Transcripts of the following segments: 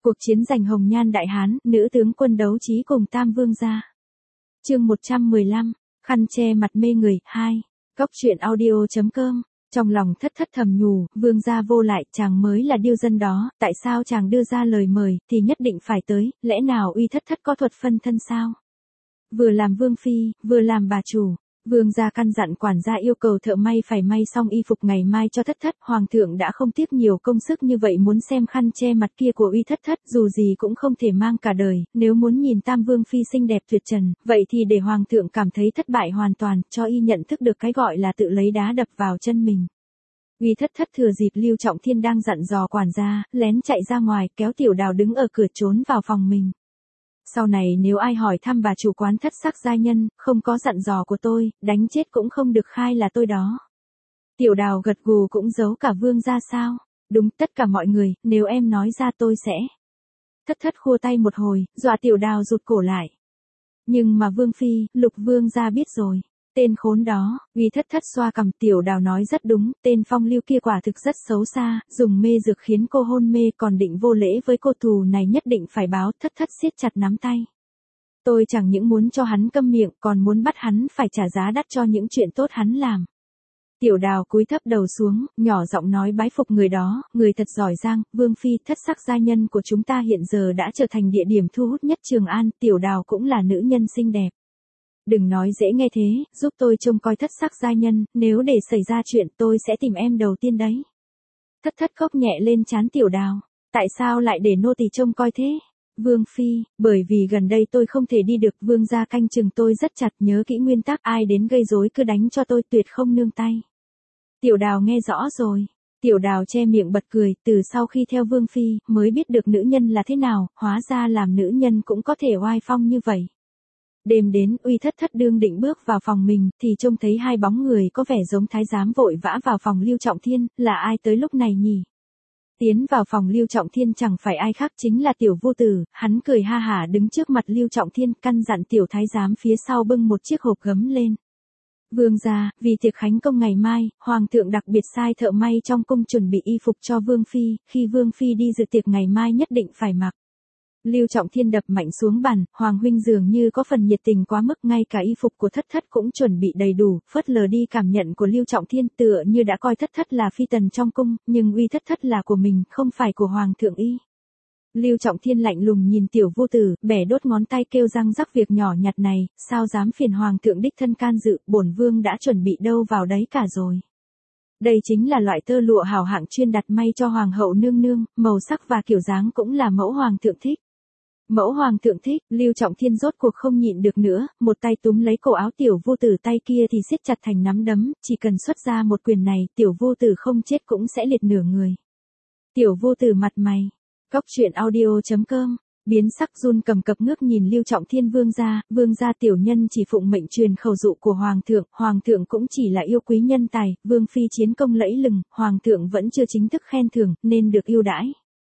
Cuộc chiến giành Hồng Nhan Đại Hán, nữ tướng quân đấu trí cùng Tam Vương gia. Chương 115, khăn che mặt mê người, 2. Góc truyện audio.com. Trong lòng thất thất thầm nhủ, vương gia vô lại, chàng mới là điêu dân đó, tại sao chàng đưa ra lời mời, thì nhất định phải tới, lẽ nào uy thất thất có thuật phân thân sao? Vừa làm vương phi, vừa làm bà chủ. Vương gia căn dặn quản gia yêu cầu thợ may phải may xong y phục ngày mai cho thất thất. Hoàng thượng đã không tiếc nhiều công sức như vậy muốn xem khăn che mặt kia của uy thất thất, dù gì cũng không thể mang cả đời, nếu muốn nhìn Tam Vương phi xinh đẹp tuyệt trần, vậy thì để hoàng thượng cảm thấy thất bại hoàn toàn, cho y nhận thức được cái gọi là tự lấy đá đập vào chân mình. Uy thất thất thừa dịp Lưu Trọng Thiên đang dặn dò quản gia, lén chạy ra ngoài, kéo Tiểu Đào đứng ở cửa trốn vào phòng mình. Sau này nếu ai hỏi thăm bà chủ quán Thất Sắc giai nhân, không có dặn dò của tôi, đánh chết cũng không được khai là tôi đó. Tiểu Đào gật gù, cũng giấu cả vương gia sao? Đúng, tất cả mọi người, nếu em nói ra tôi sẽ. Thất thất khua tay một hồi, dọa Tiểu Đào rụt cổ lại. Nhưng mà vương phi, Lục vương gia biết rồi. Tên khốn đó, Uy thất thất xoa cằm. Tiểu Đào nói rất đúng, tên phong lưu kia quả thực rất xấu xa, dùng mê dược khiến cô hôn mê, còn định vô lễ với cô, thù này nhất định phải báo. Thất thất siết chặt nắm tay. Tôi chẳng những muốn cho hắn câm miệng, còn muốn bắt hắn phải trả giá đắt cho những chuyện tốt hắn làm. Tiểu Đào cúi thấp đầu xuống, nhỏ giọng nói bái phục người đó, người thật giỏi giang. Vương phi, Thất Sắc gia nhân của chúng ta hiện giờ đã trở thành địa điểm thu hút nhất Trường An, Tiểu Đào cũng là nữ nhân xinh đẹp. Đừng nói dễ nghe thế, giúp tôi trông coi Thất Sắc gia nhân, nếu để xảy ra chuyện tôi sẽ tìm em đầu tiên đấy. Thất thất khóc nhẹ lên trán Tiểu Đào. Tại sao lại để nô tỳ trông coi thế? Vương phi, bởi vì gần đây tôi không thể đi được, vương gia canh chừng tôi rất chặt, nhớ kỹ nguyên tắc, ai đến gây rối cứ đánh cho tôi, tuyệt không nương tay. Tiểu Đào nghe rõ rồi. Tiểu Đào che miệng bật cười, từ sau khi theo vương phi, mới biết được nữ nhân là thế nào, hóa ra làm nữ nhân cũng có thể oai phong như vậy. Đêm đến, Uy thất thất đương định bước vào phòng mình, thì trông thấy hai bóng người có vẻ giống thái giám vội vã vào phòng Lưu Trọng Thiên, là ai tới lúc này nhỉ? Tiến vào phòng Lưu Trọng Thiên chẳng phải ai khác chính là Tiểu Vô Tử, hắn cười ha hả đứng trước mặt Lưu Trọng Thiên, căn dặn Tiểu thái giám phía sau bưng một chiếc hộp gấm lên. Vương gia, vì tiệc khánh công ngày mai, hoàng thượng đặc biệt sai thợ may trong cung chuẩn bị y phục cho vương phi, khi vương phi đi dự tiệc ngày mai nhất định phải mặc. Lưu Trọng Thiên đập mạnh xuống bàn, hoàng huynh dường như có phần nhiệt tình quá mức, ngay cả y phục của thất thất cũng chuẩn bị đầy đủ, phớt lờ đi cảm nhận của Lưu Trọng Thiên, tựa như đã coi thất thất là phi tần trong cung, nhưng uy thất thất là của mình, không phải của hoàng thượng y. Lưu Trọng Thiên lạnh lùng nhìn Tiểu Vô Tử, bẻ đốt ngón tay kêu răng rắc, việc nhỏ nhặt này, sao dám phiền hoàng thượng đích thân can dự, bổn vương đã chuẩn bị đâu vào đấy cả rồi. Đây chính là loại tơ lụa hảo hạng chuyên đặt may cho hoàng hậu nương nương, màu sắc và kiểu dáng cũng là mẫu hoàng thượng thích. Mẫu hoàng thượng thích, Lưu Trọng Thiên rốt cuộc không nhịn được nữa, một tay túm lấy cổ áo Tiểu Vô Tử, tay kia thì siết chặt thành nắm đấm, chỉ cần xuất ra một quyền này, Tiểu Vô Tử không chết cũng sẽ liệt nửa người. Tiểu Vô Tử mặt mày, góc truyện audio.com, biến sắc run cầm cập ngước nhìn Lưu Trọng Thiên. Vương gia tiểu nhân chỉ phụng mệnh truyền khẩu dụ của hoàng thượng cũng chỉ là yêu quý nhân tài, vương phi chiến công lẫy lừng, hoàng thượng vẫn chưa chính thức khen thưởng, nên được ưu đãi.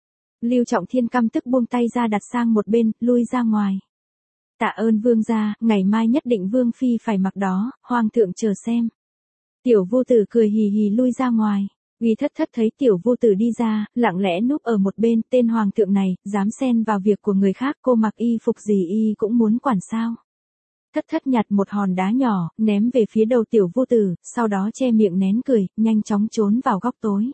Lưu Trọng Thiên căm tức buông tay ra đặt sang một bên, lui ra ngoài. Tạ ơn vương gia, ngày mai nhất định vương phi phải mặc đó, hoàng thượng chờ xem. Tiểu Vô Tử cười hì hì lui ra ngoài. Uy thất thất thấy Tiểu Vô Tử đi ra, lặng lẽ núp ở một bên, tên hoàng thượng này, dám xen vào việc của người khác, cô mặc y phục gì y cũng muốn quản sao. Thất thất nhặt một hòn đá nhỏ, ném về phía đầu Tiểu Vô Tử, sau đó che miệng nén cười, nhanh chóng trốn vào góc tối.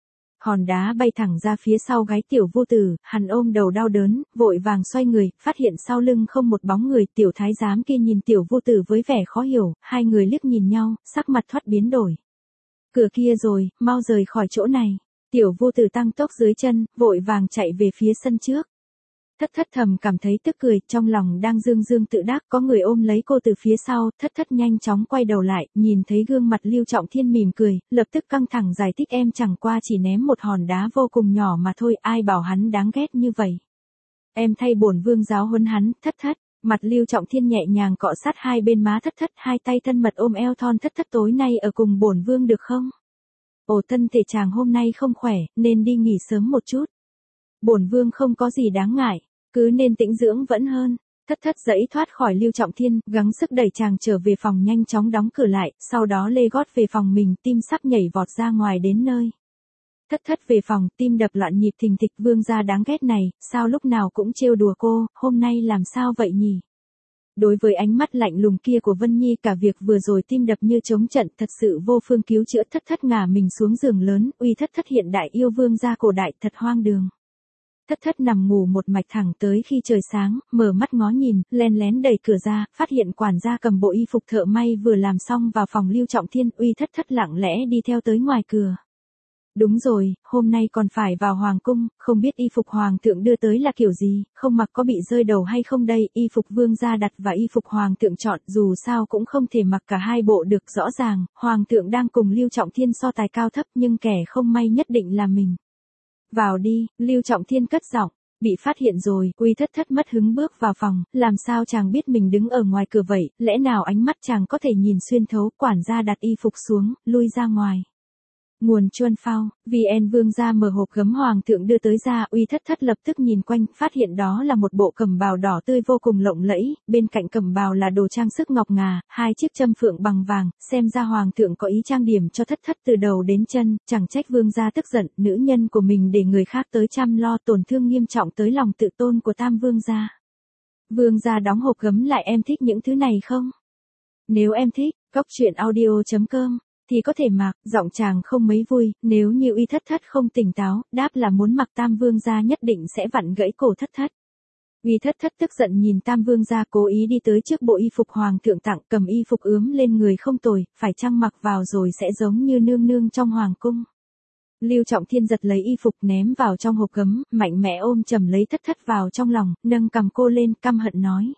Hòn đá bay thẳng ra phía sau gáy Tiểu Vô Tử, hắn ôm đầu đau đớn, vội vàng xoay người, phát hiện sau lưng không một bóng người. Tiểu thái giám kia nhìn Tiểu Vô Tử với vẻ khó hiểu, hai người liếc nhìn nhau, sắc mặt thoát biến đổi. Cửa kia rồi, mau rời khỏi chỗ này. Tiểu Vô Tử tăng tốc dưới chân, vội vàng chạy về phía sân trước. Thất thất thầm cảm thấy tức cười, trong lòng đang dương dương tự đắc, có người ôm lấy cô từ phía sau. Thất thất nhanh chóng quay đầu lại, nhìn thấy gương mặt Lưu Trọng Thiên mỉm cười, lập tức căng thẳng giải thích, em chẳng qua chỉ ném một hòn đá vô cùng nhỏ mà thôi, ai bảo hắn đáng ghét như vậy. Em thay bổn vương giáo huấn hắn. Thất thất, mặt Lưu Trọng Thiên nhẹ nhàng cọ sát hai bên má thất thất, hai tay thân mật ôm eo thon thất thất, tối nay ở cùng bổn vương được không? Ồ, thân thể chàng hôm nay không khỏe, nên đi nghỉ sớm một chút. Bổn vương không có gì đáng ngại, cứ nên tĩnh dưỡng vẫn hơn. Thất thất giãy thoát khỏi Lưu Trọng Thiên, gắng sức đẩy chàng trở về phòng, nhanh chóng đóng cửa lại, sau đó lê gót về phòng mình, tim sắp nhảy vọt ra ngoài đến nơi. Thất thất về phòng, tim đập loạn nhịp thình thịch, vương gia đáng ghét này, sao lúc nào cũng trêu đùa cô, hôm nay làm sao vậy nhỉ? Đối với ánh mắt lạnh lùng kia của Vân Nhi, cả việc vừa rồi tim đập như trống trận, thật sự vô phương cứu chữa. Thất thất ngả mình xuống giường lớn, uy thất thất hiện đại yêu vương gia cổ đại, thật hoang đường. Thất thất nằm ngủ một mạch thẳng tới khi trời sáng, mở mắt ngó nhìn, len lén đẩy cửa ra, phát hiện quản gia cầm bộ y phục thợ may vừa làm xong vào phòng Lưu Trọng Thiên. Uy thất thất lặng lẽ đi theo tới ngoài cửa. Đúng rồi, hôm nay còn phải vào hoàng cung, không biết y phục hoàng thượng đưa tới là kiểu gì, không mặc có bị rơi đầu hay không đây. Y phục vương gia đặt và y phục hoàng thượng chọn, dù sao cũng không thể mặc cả hai bộ được. Rõ ràng, hoàng thượng đang cùng Lưu Trọng Thiên so tài cao thấp, nhưng kẻ không may nhất định là mình. Vào đi, Lưu Trọng Thiên cất giọng. Bị phát hiện rồi, Uy thất thất mất hứng bước vào phòng, làm sao chàng biết mình đứng ở ngoài cửa vậy, lẽ nào ánh mắt chàng có thể nhìn xuyên thấu. Quản gia đặt y phục xuống, lui ra ngoài. Nguồn Chuân Phao, VN vương gia mở hộp gấm hoàng thượng đưa tới ra. Uy thất thất lập tức nhìn quanh, phát hiện đó là một bộ cẩm bào đỏ tươi vô cùng lộng lẫy, bên cạnh cẩm bào là đồ trang sức ngọc ngà, 2 chiếc châm phượng bằng vàng, xem ra hoàng thượng có ý trang điểm cho thất thất từ đầu đến chân, chẳng trách vương gia tức giận, nữ nhân của mình để người khác tới chăm lo, tổn thương nghiêm trọng tới lòng tự tôn của Tam vương gia. Vương gia đóng hộp gấm lại, em thích những thứ này không? Nếu em thích, coctruyện.audio.com thì có thể mặc. Giọng chàng không mấy vui, nếu như Uy thất thất không tỉnh táo, đáp là muốn mặc, Tam vương gia nhất định sẽ vặn gãy cổ thất thất. Uy thất thất tức giận nhìn Tam vương gia, cố ý đi tới trước bộ y phục hoàng thượng tặng, cầm y phục ướm lên người không tồi, phải chăng mặc vào rồi sẽ giống như nương nương trong hoàng cung. Lưu Trọng Thiên giật lấy y phục ném vào trong hộp gấm, mạnh mẽ ôm chầm lấy thất thất vào trong lòng, nâng cằm cô lên, căm hận nói: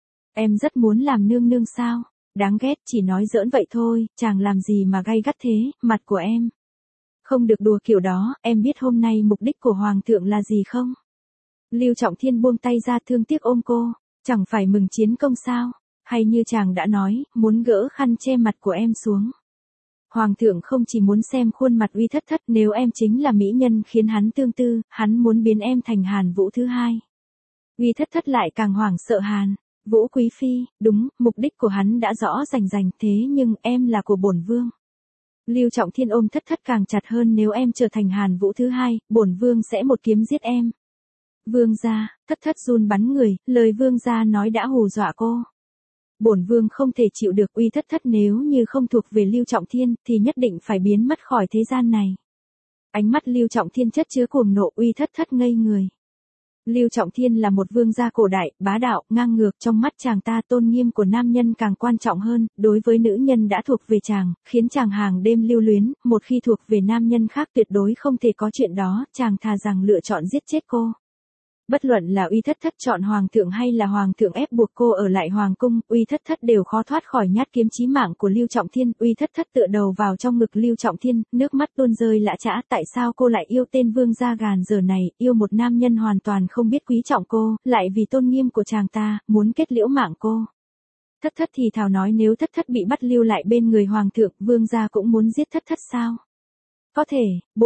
Em rất muốn làm nương nương sao? Đáng ghét, chỉ nói giỡn vậy thôi, chàng làm gì mà gay gắt thế, mặt của em. Không được đùa kiểu đó, em biết hôm nay mục đích của hoàng thượng là gì không? Lưu Trọng Thiên buông tay ra, thương tiếc ôm cô, chẳng phải mừng chiến công sao? Hay như chàng đã nói, muốn gỡ khăn che mặt của em xuống. Hoàng thượng không chỉ muốn xem khuôn mặt Uy thất thất, nếu em chính là mỹ nhân khiến hắn tương tư, hắn muốn biến em thành Hàn Vũ thứ hai. Uy thất thất lại càng hoảng sợ Hàn Vũ quý phi, đúng, mục đích của hắn đã rõ rành rành, thế nhưng em là của bổn vương. Lưu Trọng Thiên ôm thất thất càng chặt hơn, nếu em trở thành Hàn Vũ thứ hai, bổn vương sẽ một kiếm giết em. Vương gia, thất thất run bắn người, lời vương gia nói đã hù dọa cô. Bổn vương không thể chịu được. Uy thất thất nếu như không thuộc về Lưu Trọng Thiên, thì nhất định phải biến mất khỏi thế gian này. Ánh mắt Lưu Trọng Thiên chất chứa cuồng nộ, Uy thất thất ngây người. Lưu Trọng Thiên là một vương gia cổ đại, bá đạo, ngang ngược, trong mắt chàng ta tôn nghiêm của nam nhân càng quan trọng hơn, đối với nữ nhân đã thuộc về chàng, khiến chàng hàng đêm lưu luyến, một khi thuộc về nam nhân khác tuyệt đối không thể có chuyện đó, chàng thà rằng lựa chọn giết chết cô. Bất luận là Uy thất thất chọn hoàng thượng hay là hoàng thượng ép buộc cô ở lại hoàng cung, Uy thất thất đều khó thoát khỏi nhát kiếm chí mạng của Lưu Trọng Thiên. Uy thất thất tựa đầu vào trong ngực Lưu Trọng Thiên, nước mắt tuôn rơi lã chã. Tại sao cô lại yêu tên vương gia gàn dở này, yêu một nam nhân hoàn toàn không biết quý trọng cô, lại vì tôn nghiêm của chàng ta, muốn kết liễu mạng cô. Thất thất thì thào nói, nếu thất thất bị bắt lưu lại bên người hoàng thượng, vương gia cũng muốn giết thất thất sao? Có thể,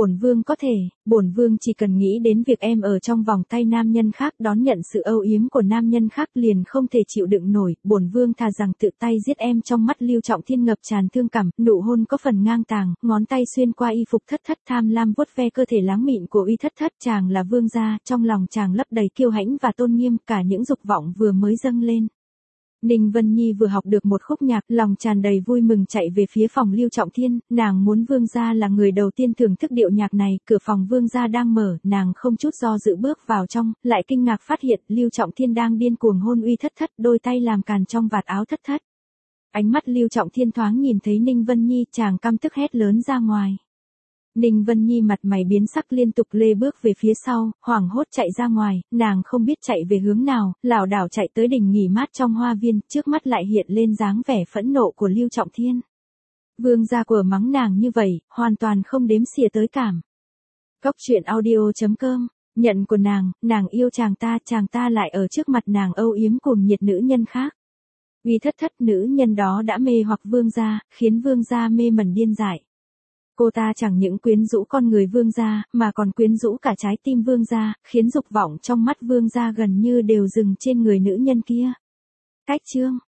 bổn vương chỉ cần nghĩ đến việc em ở trong vòng tay nam nhân khác, đón nhận sự âu yếm của nam nhân khác liền không thể chịu đựng nổi, bổn vương thà rằng tự tay giết em. Trong mắt Lưu Trọng Thiên ngập tràn thương cảm, nụ hôn có phần ngang tàng, ngón tay xuyên qua y phục thất thất, tham lam vuốt ve cơ thể láng mịn của Uy thất thất. Chàng là vương gia, trong lòng chàng lấp đầy kiêu hãnh và tôn nghiêm, cả những dục vọng vừa mới dâng lên. Ninh Vân Nhi vừa học được một khúc nhạc, lòng tràn đầy vui mừng chạy về phía phòng Lưu Trọng Thiên, nàng muốn vương gia là người đầu tiên thưởng thức điệu nhạc này. Cửa phòng vương gia đang mở, nàng không chút do dự bước vào trong, lại kinh ngạc phát hiện Lưu Trọng Thiên đang điên cuồng hôn Uy thất thất, đôi tay làm càn trong vạt áo thất thất. Ánh mắt Lưu Trọng Thiên thoáng nhìn thấy Ninh Vân Nhi, chàng căm tức hét lớn ra ngoài. Ninh Vân Nhi mặt mày biến sắc, liên tục lê bước về phía sau, hoảng hốt chạy ra ngoài, nàng không biết chạy về hướng nào, lảo đảo chạy tới đỉnh nghỉ mát trong hoa viên, trước mắt lại hiện lên dáng vẻ phẫn nộ của Lưu Trọng Thiên. Vương gia của mắng nàng như vậy, hoàn toàn không đếm xỉa tới cảm. Coctruyện.audio.com, nhận của nàng yêu chàng ta lại ở trước mặt nàng âu yếm cuồng nhiệt nữ nhân khác. Uy thất thất, nữ nhân đó đã mê hoặc vương gia, khiến vương gia mê mẩn điên dại. Cô ta chẳng những quyến rũ con người vương gia, mà còn quyến rũ cả trái tim vương gia, khiến dục vọng trong mắt vương gia gần như đều dừng trên người nữ nhân kia. Cách chương